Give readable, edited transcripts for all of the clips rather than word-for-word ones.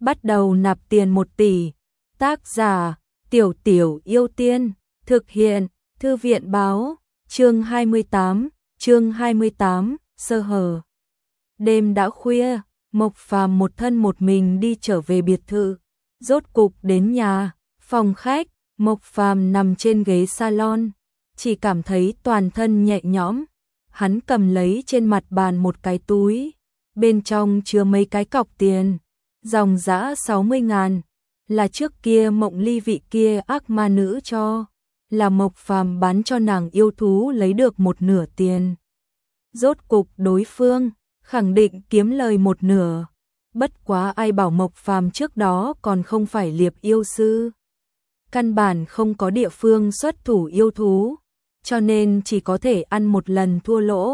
bắt đầu nạp tiền 1 tỷ. Tác giả: Tiểu Tiểu Yêu Tiên. Thực hiện: Thư viện báo. Chương 28, sơ hở. Đêm đã khuya, Mộc Phàm một thân một mình đi trở về biệt thự. Rốt cục đến nhà, phòng khách, Mộc Phàm nằm trên ghế salon, chỉ cảm thấy toàn thân nhẹ nhõm. Hắn cầm lấy trên mặt bàn một cái túi, bên trong chứa mấy cái cọc tiền, dòng dã 60.000, là trước kia Mộng Ly vị kia ác ma nữ cho, là Mộc Phàm bán cho nàng yêu thú lấy được một nửa tiền. Rốt cục đối phương khẳng định kiếm lời một nửa, bất quá ai bảo Mộc Phàm trước đó còn không phải liệp yêu sư, căn bản không có địa phương xuất thủ yêu thú, cho nên chỉ có thể ăn một lần thua lỗ.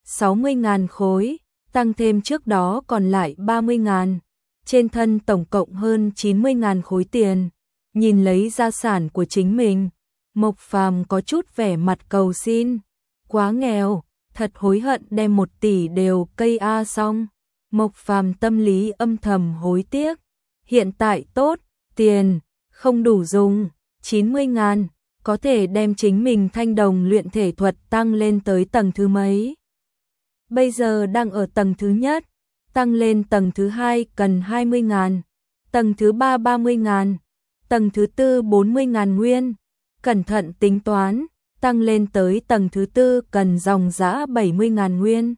60.000 khối, tăng thêm trước đó còn lại 30.000, trên thân tổng cộng hơn 90.000 khối tiền. Nhìn lấy gia sản của chính mình, Mộc Phàm có chút vẻ mặt cầu xin, quá nghèo, thật hối hận đem 1 tỷ đều cây a xong. Mộc Phàm tâm lý âm thầm hối tiếc, hiện tại tốt, tiền không đủ dùng, 90.000 có thể đem chính mình thanh đồng luyện thể thuật tăng lên tới tầng thứ mấy. Bây giờ đang ở tầng thứ nhất, tăng lên tầng thứ 2 cần 20.000, tầng thứ 3 30.000, tầng thứ 4 40.000 nguyên. Cẩn thận tính toán, tăng lên tới tầng thứ 4 cần dòng dã 70.000 nguyên.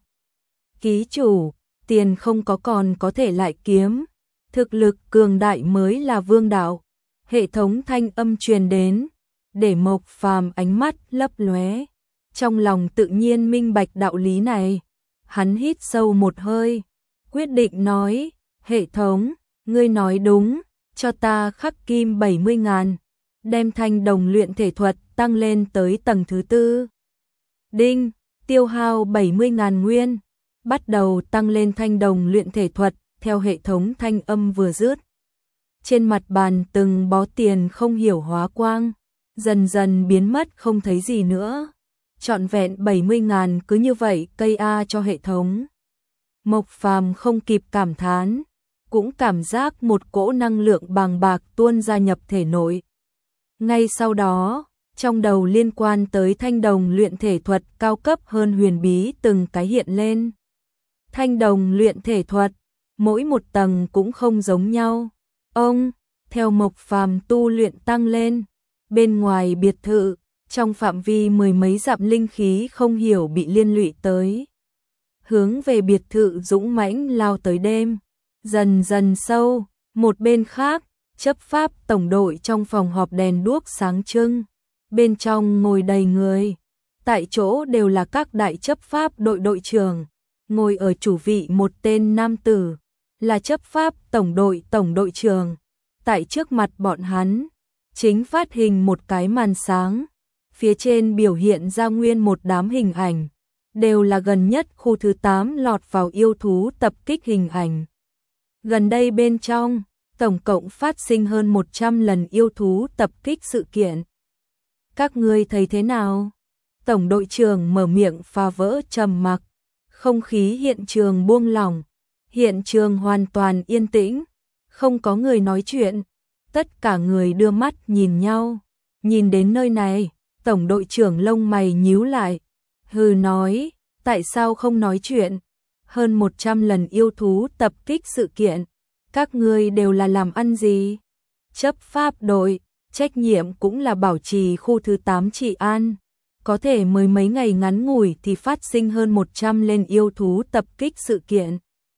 Ký chủ, tiền không có còn có thể lại kiếm, thực lực cường đại mới là vương đạo. Hệ thống thanh âm truyền đến, để Mộc Phàm ánh mắt lấp lóe, trong lòng tự nhiên minh bạch đạo lý này. Hắn hít sâu một hơi, quyết định nói, hệ thống, ngươi nói đúng, cho ta khắc kim 70.000, đem thanh đồng luyện thể thuật tăng lên tới tầng thứ 4. Đinh, tiêu hao 70.000 nguyên, bắt đầu tăng lên thanh đồng luyện thể thuật. Theo hệ thống thanh âm vừa dứt, trên mặt bàn từng bó tiền không hiểu hóa quang, dần dần biến mất không thấy gì nữa. Trọn vẹn 70.000 cứ như vậy cây a cho hệ thống. Mộc Phàm không kịp cảm thán, cũng cảm giác một cỗ năng lượng bàng bạc tuôn ra nhập thể nội. Ngay sau đó, trong đầu liên quan tới thanh đồng luyện thể thuật cao cấp hơn huyền bí từng cái hiện lên. Thanh đồng luyện thể thuật, mỗi một tầng cũng không giống nhau. Theo Mộc Phàm tu luyện tăng lên, bên ngoài biệt thự, trong phạm vi 10 mấy dặm linh khí không hiểu bị liên lụy tới. Hướng về biệt thự dũng mãnh lao tới đêm, dần dần sâu. Một bên khác, chấp pháp tổng đội trong phòng họp đèn đuốc sáng trưng, bên trong ngồi đầy người, tại chỗ đều là các đại chấp pháp đội đội trưởng. Ngồi ở chủ vị một tên nam tử, là chấp pháp tổng đội trưởng. Tại trước mặt bọn hắn, chính phát hình một cái màn sáng, phía trên biểu hiện ra nguyên một đám hình ảnh, đều là gần nhất khu thứ 8 lọt vào yêu thú tập kích hình ảnh. Gần đây bên trong, tổng cộng phát sinh hơn 100 lần yêu thú tập kích sự kiện. Các ngươi thấy thế nào? Tổng đội trưởng mở miệng phá vỡ trầm mặc, không khí hiện trường buông lỏng, hiện trường hoàn toàn yên tĩnh, không có người nói chuyện, tất cả người đưa mắt nhìn nhau. Nhìn đến nơi này, tổng đội trưởng lông mày nhíu lại, hừ nói, tại sao không nói chuyện? Hơn 100 lần yêu thú tập kích sự kiện, các ngươi đều là làm ăn gì? Chấp pháp đội, trách nhiệm cũng là bảo trì khu thứ 8 trị an, có thể mới mấy ngày ngắn ngủi thì phát sinh hơn 100 lên yêu thú tập kích sự kiện.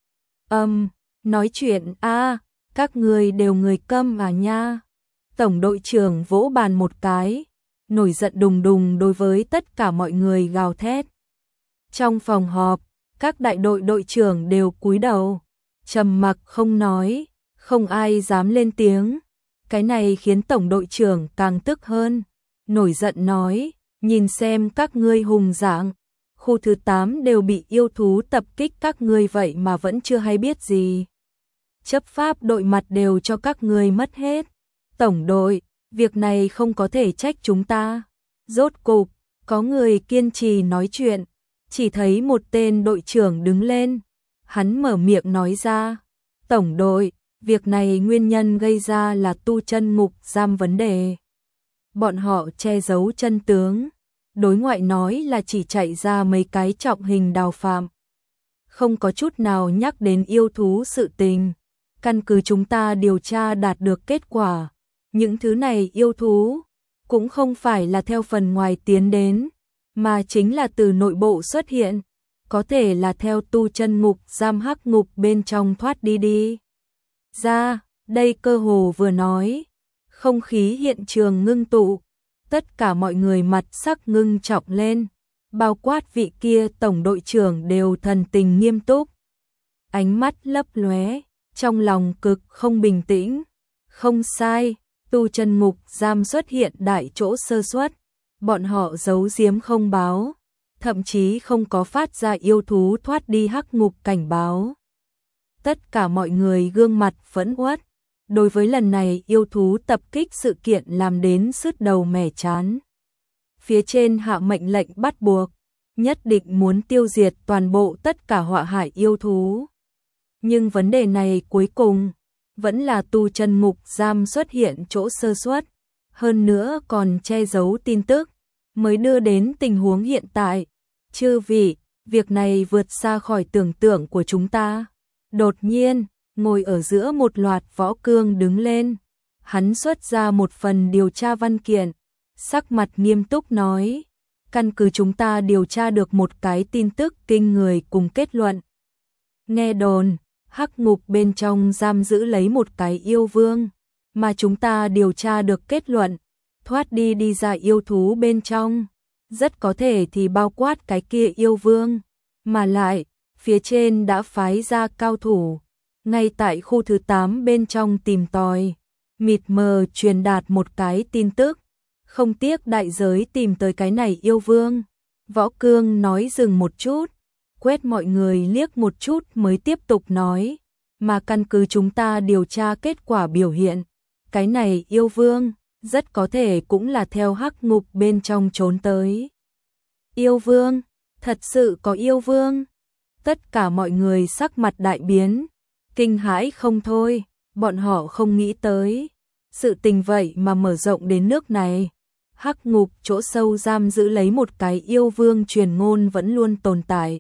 Nói chuyện a, các ngươi đều người câm à nha. Tổng đội trưởng vỗ bàn một cái, nổi giận đùng đùng đối với tất cả mọi người gào thét. Trong phòng họp, các đại đội đội trưởng đều cúi đầu, trầm mặc không nói, không ai dám lên tiếng. Cái này khiến tổng đội trưởng càng tức hơn, nổi giận nói, nhìn xem các ngươi hùng dạng, khu thứ 8 đều bị yêu thú tập kích các ngươi vậy mà vẫn chưa hay biết gì. Chấp pháp đội mặt đều cho các ngươi mất hết. Tổng đội, việc này không có thể trách chúng ta. Rốt cục, có người kiên trì nói chuyện, chỉ thấy một tên đội trưởng đứng lên. Hắn mở miệng nói ra, tổng đội, Việc này nguyên nhân gây ra là tu chân ngục giam vấn đề. Bọn họ che giấu chân tướng, đối ngoại nói là chỉ chạy ra mấy cái trọng hình đào phạm. Không có chút nào nhắc đến yêu thú sự tình. Căn cứ chúng ta điều tra đạt được kết quả, những thứ này yêu thú cũng không phải là theo phần ngoài tiến đến, mà chính là từ nội bộ xuất hiện, có thể là theo tu chân ngục giam hắc ngục bên trong thoát đi ra. Đây cơ hồ vừa nói, không khí hiện trường ngưng tụ, tất cả mọi người mặt sắc ngưng trọng lên, bao quát vị kia tổng đội trưởng đều thần tình nghiêm túc, ánh mắt lấp lóe, trong lòng cực không bình tĩnh. Không sai, tu chân ngục giam xuất hiện đại chỗ sơ suất, bọn họ giấu giếm không báo, thậm chí không có phát ra yêu thú thoát đi hắc ngục cảnh báo. Tất cả mọi người gương mặt phẫn uất, đối với lần này yêu thú tập kích sự kiện làm đến sứt đầu mẻ trán. Phía trên hạ mệnh lệnh bắt buộc, nhất định muốn tiêu diệt toàn bộ tất cả họa hại yêu thú. Nhưng vấn đề này cuối cùng vẫn là tu chân ngục giam xuất hiện chỗ sơ suất, hơn nữa còn che giấu tin tức, mới đưa đến tình huống hiện tại. Chư vị, việc này vượt xa khỏi tưởng tượng của chúng ta. Đột nhiên, ngồi ở giữa một loạt võ cương đứng lên, hắn xuất ra một phần điều tra văn kiện, sắc mặt nghiêm túc nói, căn cứ chúng ta điều tra được một cái tin tức kinh người cùng kết luận. Nghe đồn, hắc ngục bên trong giam giữ lấy một cái yêu vương, mà chúng ta điều tra được kết luận, thoát đi ra yêu thú bên trong, rất có thể thì bao quát cái kia yêu vương, mà lại, phía trên đã phái ra cao thủ, ngay tại khu thứ 8 bên trong tìm tòi, mịt mờ truyền đạt một cái tin tức, không tiếc đại giới tìm tới cái này yêu vương. Võ Cương nói dừng một chút, quét mọi người liếc một chút mới tiếp tục nói, mà căn cứ chúng ta điều tra kết quả biểu hiện, cái này yêu vương rất có thể cũng là theo hắc ngục bên trong trốn tới. Yêu vương? Thật sự có yêu vương? Tất cả mọi người sắc mặt đại biến, kinh hãi không thôi, bọn họ không nghĩ tới. Sự tình vậy mà mở rộng đến nước này. Hắc ngục chỗ sâu giam giữ lấy một cái yêu vương truyền ngôn vẫn luôn tồn tại.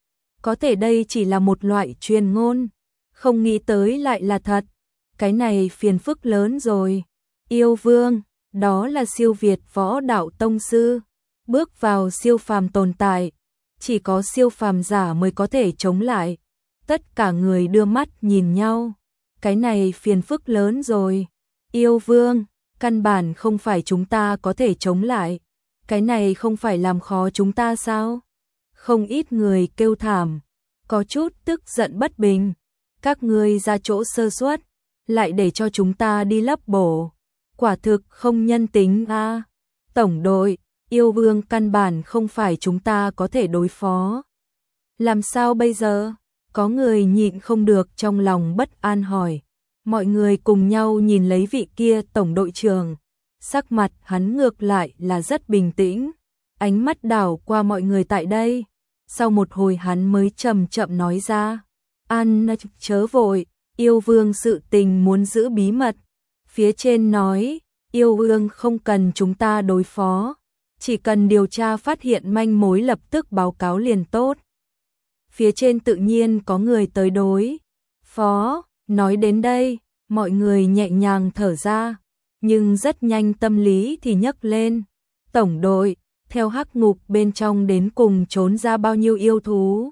Có thể đây chỉ là một loại truyền ngôn, không nghĩ tới lại là thật. Cái này phiền phức lớn rồi. Yêu vương, đó là siêu việt võ đạo tông sư, bước vào siêu phàm tồn tại, chỉ có siêu phàm giả mới có thể chống lại. Tất cả người đưa mắt nhìn nhau, cái này phiền phức lớn rồi. Yêu vương, căn bản không phải chúng ta có thể chống lại, cái này không phải làm khó chúng ta sao? Không ít người kêu thảm, có chút tức giận bất bình. Các ngươi ra chỗ sơ suất, lại để cho chúng ta đi lấp bổ, quả thực không nhân tính a. Tổng đội, yêu vương căn bản không phải chúng ta có thể đối phó. Làm sao bây giờ? Có người nhịn không được trong lòng bất an hỏi. Mọi người cùng nhau nhìn lấy vị kia tổng đội trưởng, sắc mặt hắn ngược lại là rất bình tĩnh, ánh mắt đảo qua mọi người tại đây. Sau một hồi hắn mới chậm chậm nói ra, An chớ vội, yêu vương sự tình muốn giữ bí mật. Phía trên nói, yêu vương không cần chúng ta đối phó, chỉ cần điều tra phát hiện manh mối lập tức báo cáo liền tốt. Phía trên tự nhiên có người tới đối phó. Nói đến đây, mọi người nhẹ nhàng thở ra, nhưng rất nhanh tâm lý thì nhấc lên. Tổng đội, theo hắc ngục bên trong đến cùng trốn ra bao nhiêu yêu thú?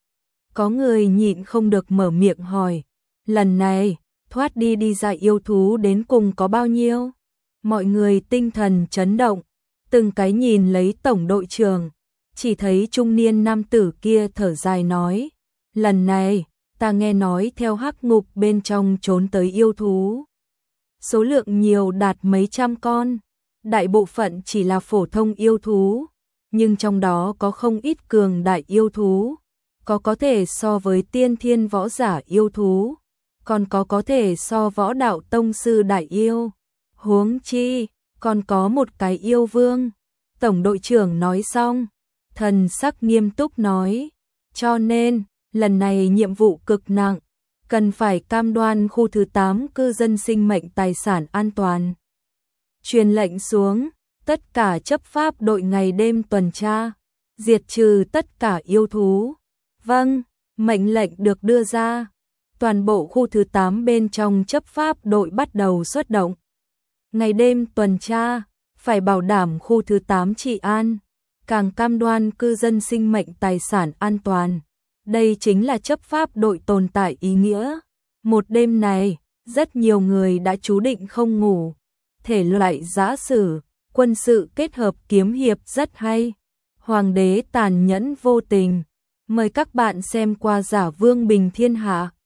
Có người nhịn không được mở miệng hỏi, lần này, thoát đi ra yêu thú đến cùng có bao nhiêu? Mọi người tinh thần chấn động, từng cái nhìn lấy tổng đội trưởng, chỉ thấy trung niên nam tử kia thở dài nói, lần này, ta nghe nói theo hắc ngục bên trong trốn tới yêu thú. Số lượng nhiều đạt mấy trăm con, đại bộ phận chỉ là phổ thông yêu thú, nhưng trong đó có không ít cường đại yêu thú, có thể so với tiên thiên võ giả yêu thú, còn có thể so võ đạo tông sư đại yêu. Huống chi, còn có một cái yêu vương. Tổng đội trưởng nói xong, thần sắc nghiêm túc nói, cho nên, lần này nhiệm vụ cực nặng, cần phải cam đoan khu thứ 8 cư dân sinh mệnh tài sản an toàn. Truyền lệnh xuống, tất cả chấp pháp đội ngày đêm tuần tra, diệt trừ tất cả yêu thú. Vâng, mệnh lệnh được đưa ra. Toàn bộ khu thứ 8 bên trong chấp pháp đội bắt đầu xuất động. Ngày đêm tuần tra, phải bảo đảm khu thứ 8 trị an, càng cam đoan cư dân sinh mệnh tài sản an toàn. Đây chính là chấp pháp đội tồn tại ý nghĩa. Một đêm này, rất nhiều người đã chú định không ngủ. Thể loại giã sử, quân sự kết hợp kiếm hiệp rất hay. Hoàng đế tàn nhẫn vô tình. Mời các bạn xem qua Giả Vương Bình Thiên Hạ.